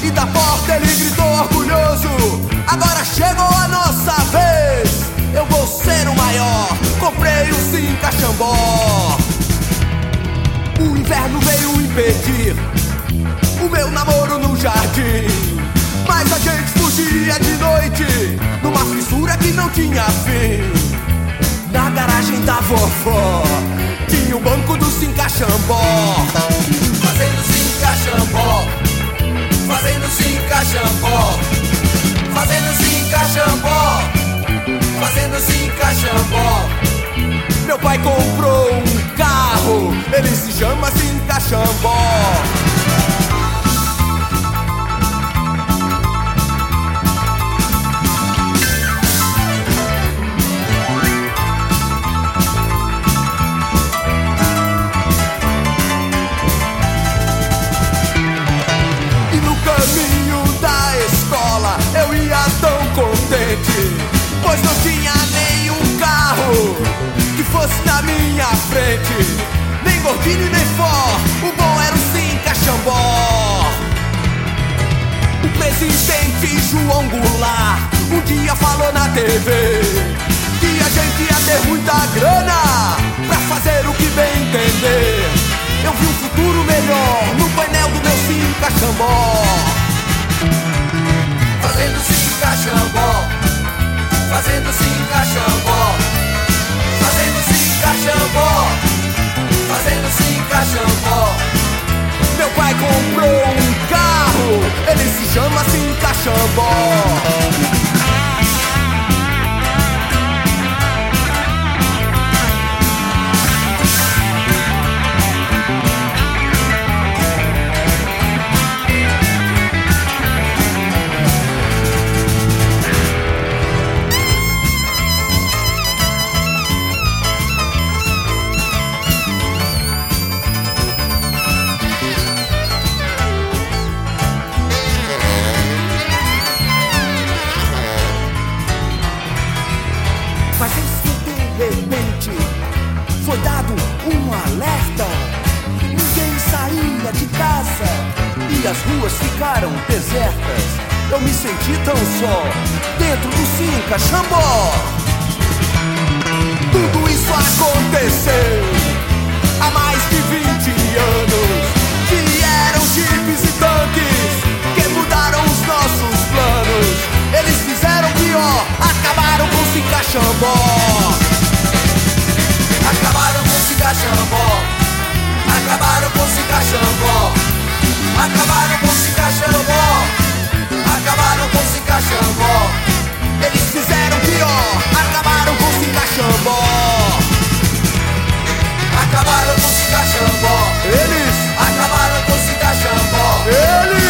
E da porta ele gritou orgulhoso: agora chegou a nossa vez, eu vou ser o maior. Comprei um Sim Caxambó. O inverno veio impedir o meu namoro no jardim, mas a gente fugia de noite numa fissura que não tinha fim. Na garagem da vovó tinha o banco do Sim Caxambó. Fazendo Sim Caxambó, fazendo Sim Caxambó, fazendo Sim Caxambó, fazendo Sim Caxambó. Meu pai comprou um carro, ele se chama Sim Caxambó. E no caminho da escola eu ia tão contente, pois não tinha nenhum carro que fosse na minha frente, nem Gordini nem Ford, o bom era o Sim Caxambó. O presidente João Goulart um dia falou na TV que a gente ia ter muita grana pra fazer o que bem entender. Eu vi um futuro melhor no painel do meu Sim Caxambó. Fazendo Sim Caxambó, fazendo Sim Caxambó, fazendo Sim Caxambó, fazendo Sim Caxambó. Meu pai comprou um carro, ele se chama Sim Caxambó. Mas de repente foi dado um alerta. Ninguém saía de casa e as ruas ficaram desertas. Eu me senti tão só dentro do Sim Caxambó. Tudo isso aconteceu há mais de 20 anos. Vieram jipes e tanques que mudaram os nossos planos. Eles fizeram pior, acabaram com o Sim Caxambó. Acabaram com o Sim Caxambó, acabaram com o Sim Caxambó, acabaram com o Sim Caxambó, acabaram com o Sim Caxambó. Eles fizeram pior, acabaram com o Sim Caxambó. Acabaram com o Sim Caxambó, eles acabaram com o Sim Caxambó. Eles